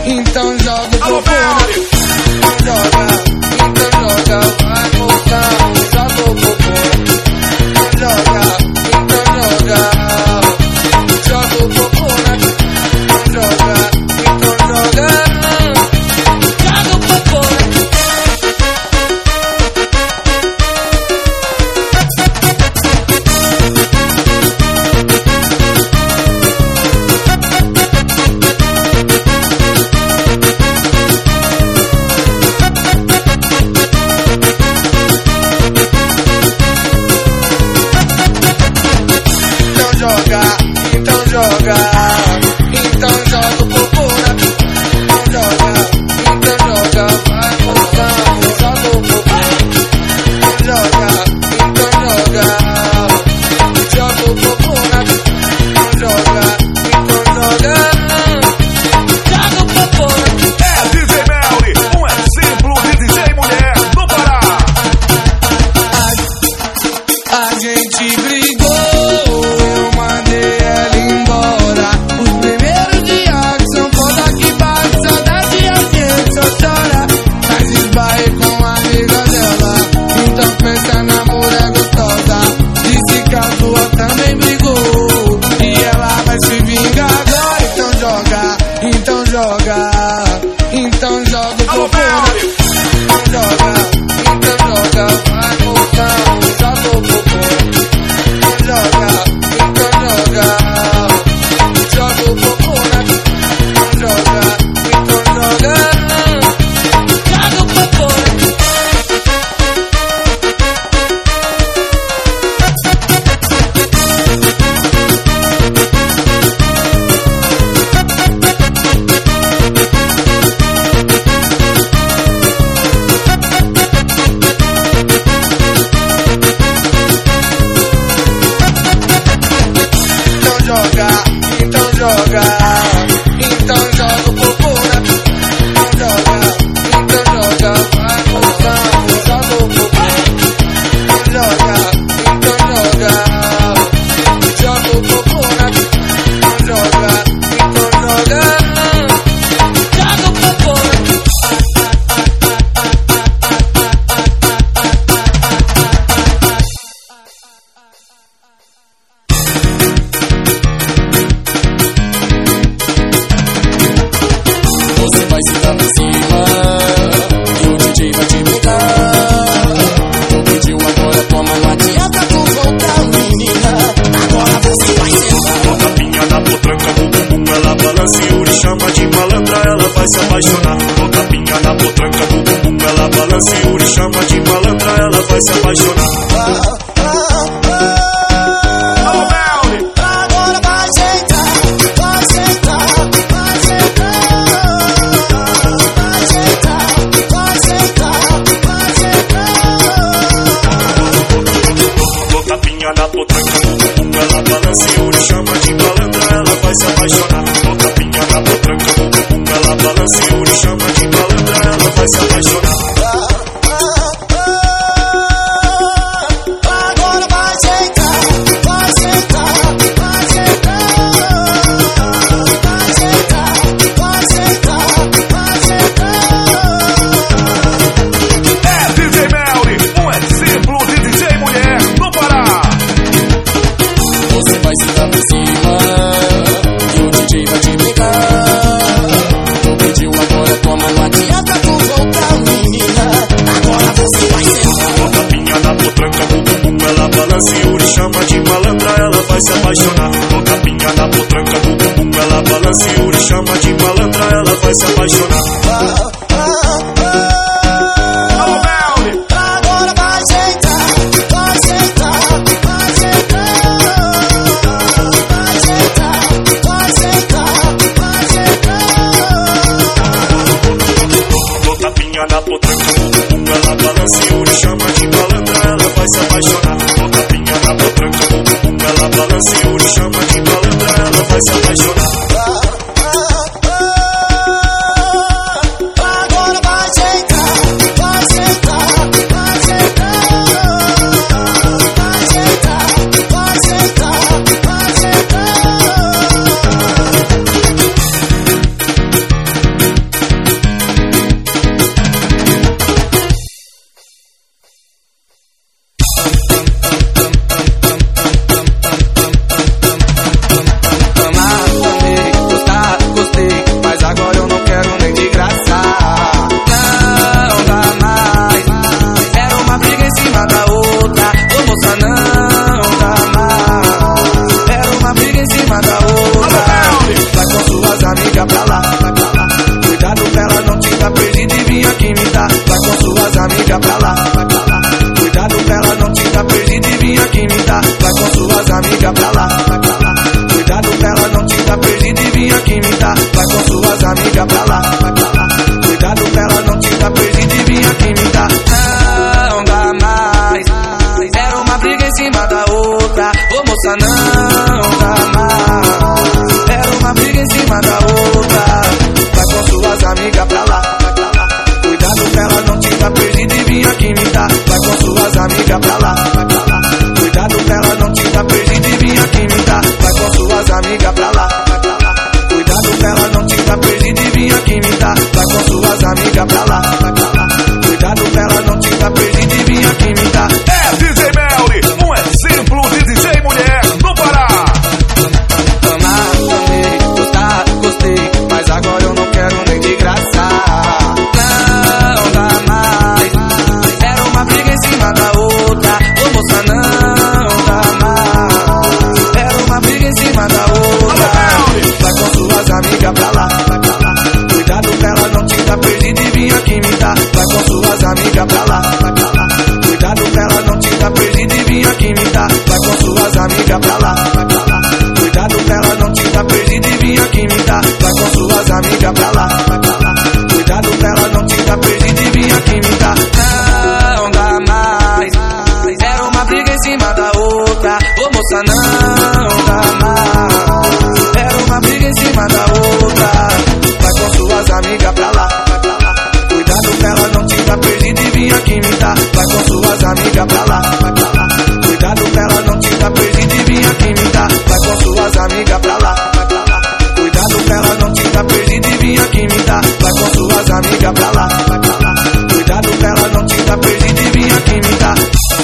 então joga o popô. Joga, então joga, vai botão, joga o popô. Joga, então joga, joga o popô. Joga, então joga, joga o popô. Vai se apaixonar. vai com suas amigas pra lá, vai pra lá. Cuidado pra ela não te dar perdida e vir aqui me dar.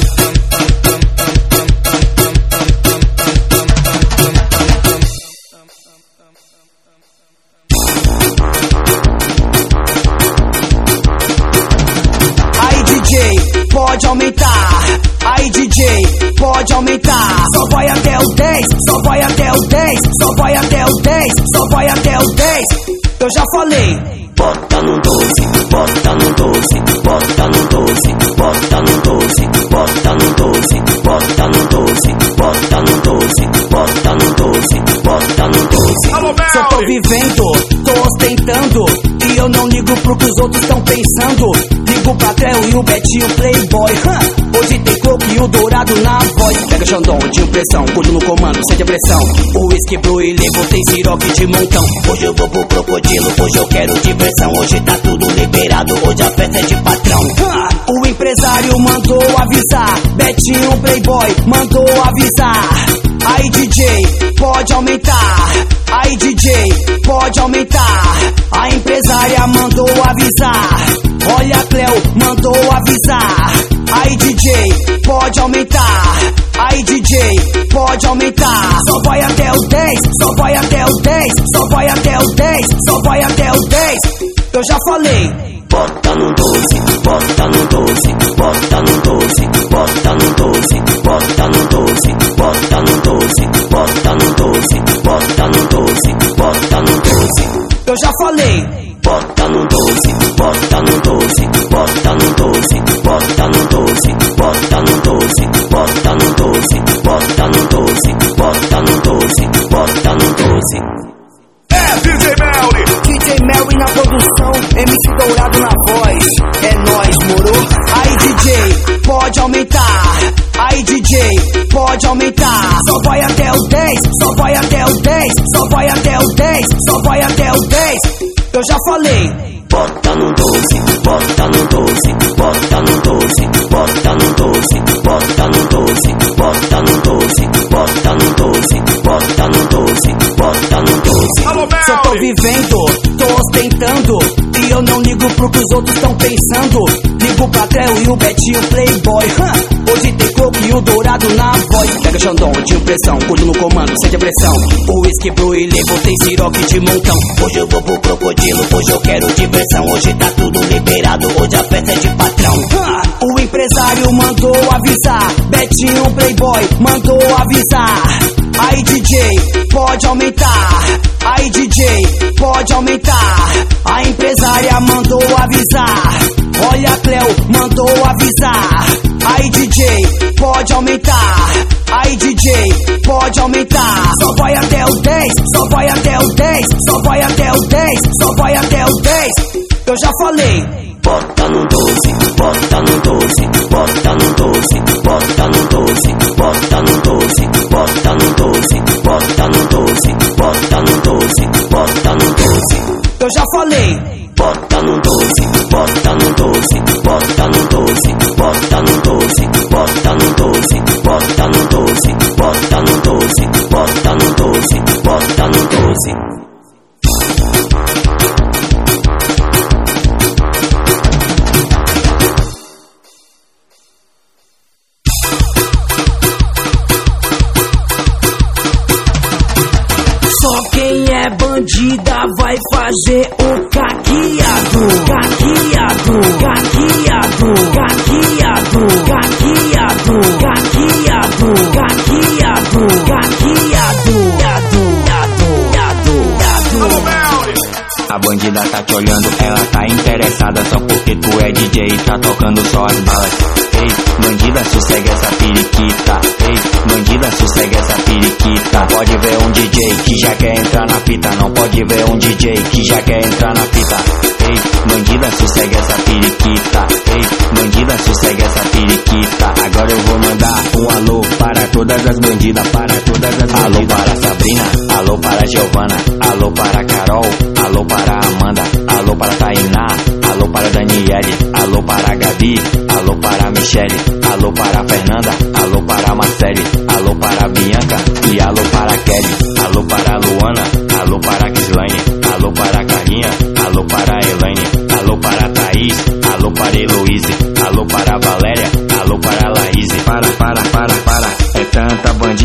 Aí DJ, pode aumentar. Aí DJ, pode aumentar. Só vai até o 10, só vai até o 10, só vai até o 10, só vai até o 10. Eu já falei. Bota no 12, bota no 12, bota no 12, bota no 12, bota no 12, bota no 12, bota no 12, bota no 12, bota no 12. Se eu tô vivendo, tô ostentando, e eu não ligo pro que os outros estão pensando. Ligo pra Cleo e o Betinho Playboy. Hoje tem coco e o dourado na voz. Pega Xandão, de impressão, curto no comando, sem depressão. O whisky pro ilego tem siroque de montão. Hoje eu vou pro crocodilo, hoje eu quero diversão. Hoje tá tudo liberado, hoje a festa é de patrão. O empresário mandou avisar, Betinho Playboy mandou avisar. Aí DJ, pode aumentar. Aí DJ, pode aumentar. A empresária mandou avisar. Olha a Cleo, mandou avisar. Aí DJ, pode aumentar. Aí DJ, pode aumentar. Só vai até o 10, só vai até o 10, só vai até o 10, só vai até o 10. Eu já falei. Bota no 12, bota no 12, bota no 12, bota no 12, bota no 12, bota no 12, bota no 12, bota no 12, bota no 12. Eu já falei. Bota no 12, bota no 12, bota no 12, bota no 12, bota no 12, bota no 12, bota no 12, bota no 12, bota no 12. É DJ Melly! DJ Melly na produção, MC Dourado na voz. É nóis, moro? Aí DJ, pode aumentar. Aí DJ, pode aumentar. Só vai até o 10, só vai até o 10, só vai até o 10, só vai até o 10. Eu já falei. Bota no 12, bota no 12, bota no 12, bota no 12, bota no 12, bota no 12, bota no 12, bota no 12, bota no 12. Se eu tô vivendo, tô ostentando, e eu não ligo pro que os outros estão pensando. Ligo pra Cleo e o Betinho Playboy. Hoje tem coco e o dourado na voz. Pega Xandão, de impressão, curto no comando, sem depressão. O whisky pro ilego tem siroque de montão. Hoje eu vou pro crocodilo, hoje eu quero diversão. Hoje tá tudo liberado, hoje a festa é de patrão. O empresário mandou avisar, Betinho Playboy mandou avisar. Aí DJ, pode aumentar. Aí DJ, pode aumentar. A empresária mandou avisar. Olha a Cleo, mandou avisar. Aí DJ, pode aumentar. Aí DJ, pode aumentar. Só vai até o 10, só vai até o 10, só vai até o 10, só vai até o 10. Eu já falei. Bota no 12, bota no 12, bota no 12, bota no 12, bota no 12, bota no 12, bota no 12, bota no 12, bota no 12. Eu já falei. Bota no 12, bota no 12, bota no 12, bota no 12, bota no 12, bota no 12, bota no 12, bota no 12, bota no 12. Só quem é bandida vai fazer o caqueado, caqueado, caqueado, caqueado, caqueado, caqueado, caqueado, caqueado. A bandida tá te olhando, ela tá interessada só porque tu é DJ e tá tocando só as balas. Ei, bandida, sossega essa periquita. Ei, bandida, sossega essa periquita. Não pode ver um DJ que já quer entrar na fita. Não pode ver um DJ que já quer entrar na fita. Ei, bandida, sossega essa periquita. Ei, bandida, sossega essa periquita. Agora eu vou mandar um alô para todas as bandidas, para todas as bandidas. Alô para Sabrina, alô para Giovana, alô para Carol, alô para Amanda, alô para Tainá, alô para Daniele, alô para Gabi, alô para Michele, alô para Fernanda, alô para Marcele, alô para Bianca e alô para Kelly, alô para Luana, alô para Kislaine, alô para Carlinha, alô para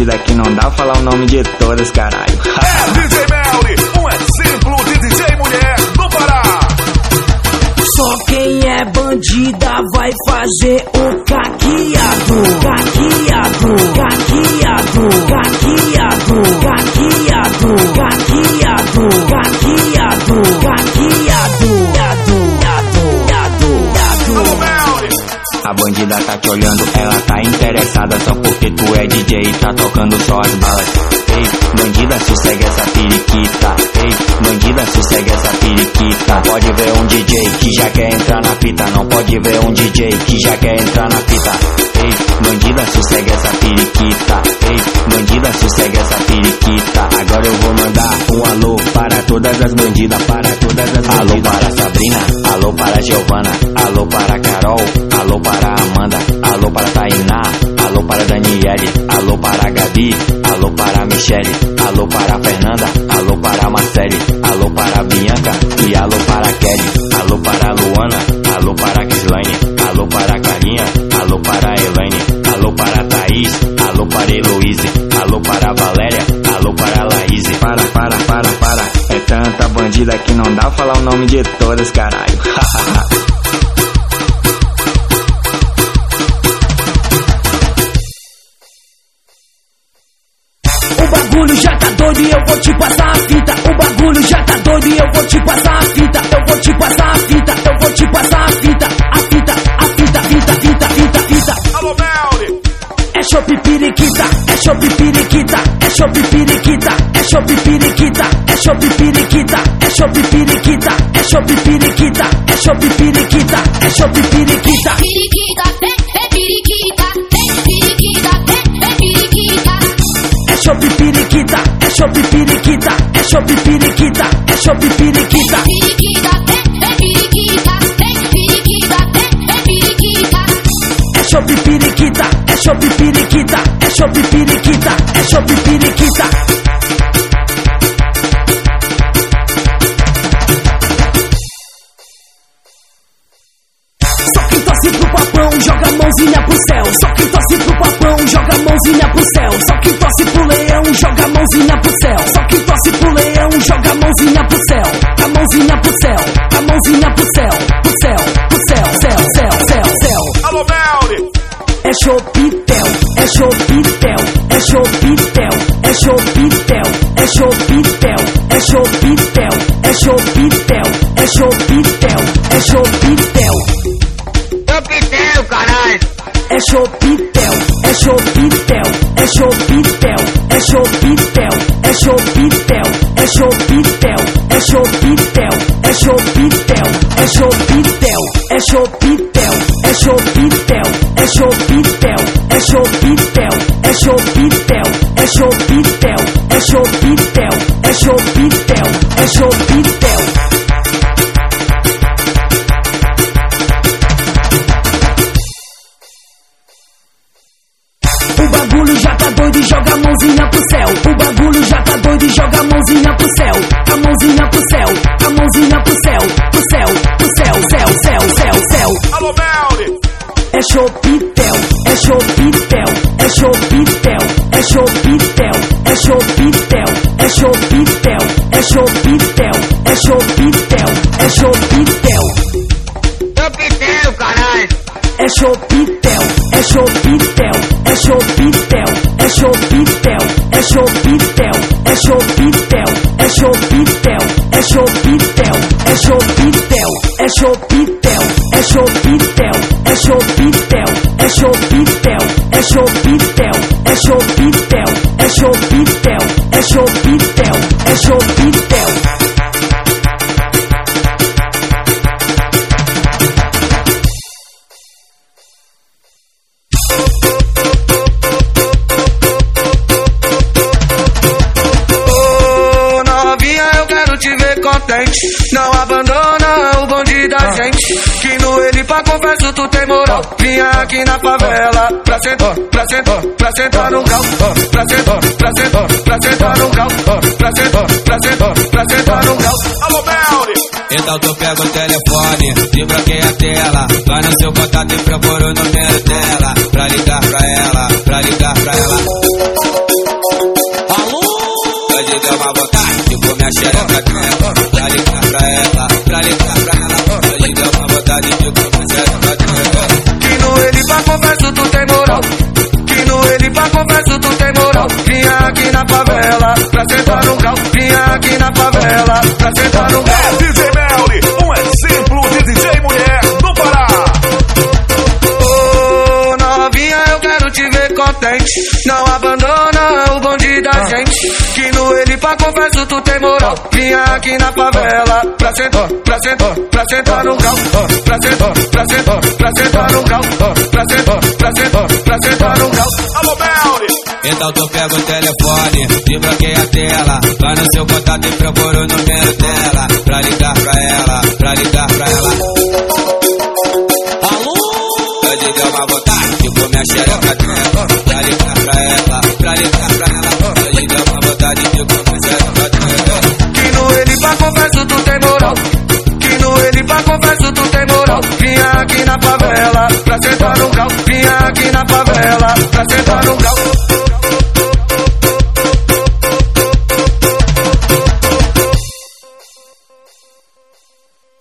bandida que não dá falar o nome de todas, caralho. É DJ Melly, um exemplo de DJ mulher do Pará. Só quem é bandida vai fazer o caqueado, caqueado, caqueado, caqueado, caqueado, caqueado, caqueado, caqueado. A bandida tá te olhando, ela tá interessada só porque tu é DJ e tá tocando só as balas. Ei, bandida, sossegue essa periquita. Ei, bandida, sossegue essa periquita. Não pode ver um DJ que já quer entrar na fita. Não pode ver um DJ que já quer entrar na fita. Ei, bandida, sossegue essa periquita. Ei, bandida, sossegue essa periquita. Agora eu vou mandar um alô para todas as bandidas, para todas as bandidas. Alô para Sabrina, alô para Giovana, alô para Carol, alô para Amanda, alô para Tainá, alô para Daniele, alô para Gabi, alô para Michele, alô para Fernanda, alô para Marcele, alô para Bianca e alô para Kelly, alô para Luana, alô para Kislaine, alô para Carinha, alô para Elaine, alô para Thaís, alô para Heloíse, alô para Valéria, alô para Laíse. Para. É tanta bandida que não dá falar o nome de todas, caralho. O bagulho já tá doido e eu vou te passar a fita. O bagulho já tá doido e eu vou te passar a fita. Eu vou te passar a fita, eu vou te passar a fita. A fita, fita. Alô, Melly. É chope periquita, é chope periquita, é chope periquita, é chope periquita, é chope periquita, é chope periquita, é chope periquita, é chope periquita, é chope periquita. Periquita, é periquita, é periquita, é periquita. É chope periquita, é chope periquita, é chope periquita, é chope periquita. Periquita, é periquita, é periquita, é periquita. É chope periquita, é chope periquita, é chope periquita, é chope periquita. Só quem torce pro papão joga a mãozinha pro céu. Só quem torce pro papão joga a mãozinha pro céu. Só quem torce pro leão joga a mãozinha pro céu. Só quem torce pro leão joga a mãozinha pro céu. A mãozinha pro céu, a mãozinha pro céu, pro céu, pro céu, céu. Alô, Melly. É chopitel, é chopitel, é chopitel, é chopitel, é chopitel, é chopitel, é chopitel, é chopitel, é chopitel. Chopitel, caralho! É chopitel, é chopitel, é chopitel, é chopitel, é chopitel, é chopitel, é chopitel, é chopitel, é chopitel, é chopitel, é chopitel, é chopitel, é chopitel, é chopitel, é chopitel, é chopitel, é chopitel, é chopitel. O bagulho já tá doido e joga a mãozinha pro céu. O bagulho já tá doido e joga a mãozinha pro céu. A mãozinha pro céu, a mãozinha pro céu, pro céu, pro céu. Alô, Melly. É chopitel, é chopitel, é chopitel, é chopitel, é chopitel, é chopitel, é chopitel, é chopitel, é chopitel. Chopitel, caralho! É chopitel, é chopitel, é chopitel, é chopitel, é chopitel, é chopitel, é chopitel, é chopitel, é chopitel, é chopitel, é chopitel, é chopitel, é chopitel, é chopitel, é chopitel, é chopitel, é chopitel, é chopitel. Não abandona o bonde da gente, que no ele pra confesso tu tem moral. Vinha aqui na favela pra sentar, pra sentar, pra sentar no grau, pra sentar, pra sentar, pra sentar no grau, pra sentar, pra sentar, pra sentar no grau. Alô, Melly. Então tu pega o telefone, desbloqueia a tela, vai no seu contato e procura o número dela, pra ligar pra ela, pra ligar pra ela. comer a xereca dela. Pra ligar pra ela, pra ligar pra ela. Hoje deu uma vontade de comer a xereca dela. Que no ele pra confesso tu tem moral. Que no ele pra confesso tu tem moral. Vinha aqui na favela pra sentar no grau. Vinha aqui na favela pra sentar no grau. É DJ Melly, um exemplo de DJ mulher do Pará. Ô novinha, eu quero te ver contente. Não abandona o bonde da gente. Que no ele pra confesso tu tem moral. Vinha aqui na favela pra sentar, pra sentar, pra sentar no grau. Pra sentar, pra sentar, pra sentar no grau. Pra sentar, pra sentar, pra sentar no grau. Alô, Melly. Então tu pega o telefone, desbloqueia a tela. Vai no seu contato e procura o número dela. Pra ligar pra ela, pra ligar pra ela. Alô? Hoje deu uma vontade de comer a xereca dela. Pra ligar pra ela, pra ligar pra ela. Hoje deu uma vontade de comer a xereca dela. Que no ele pra confesso tu tem moral. Que no ele pra confesso tu tem moral. Vinha aqui na favela pra sentar no grau. Vinha aqui na favela pra sentar no grau.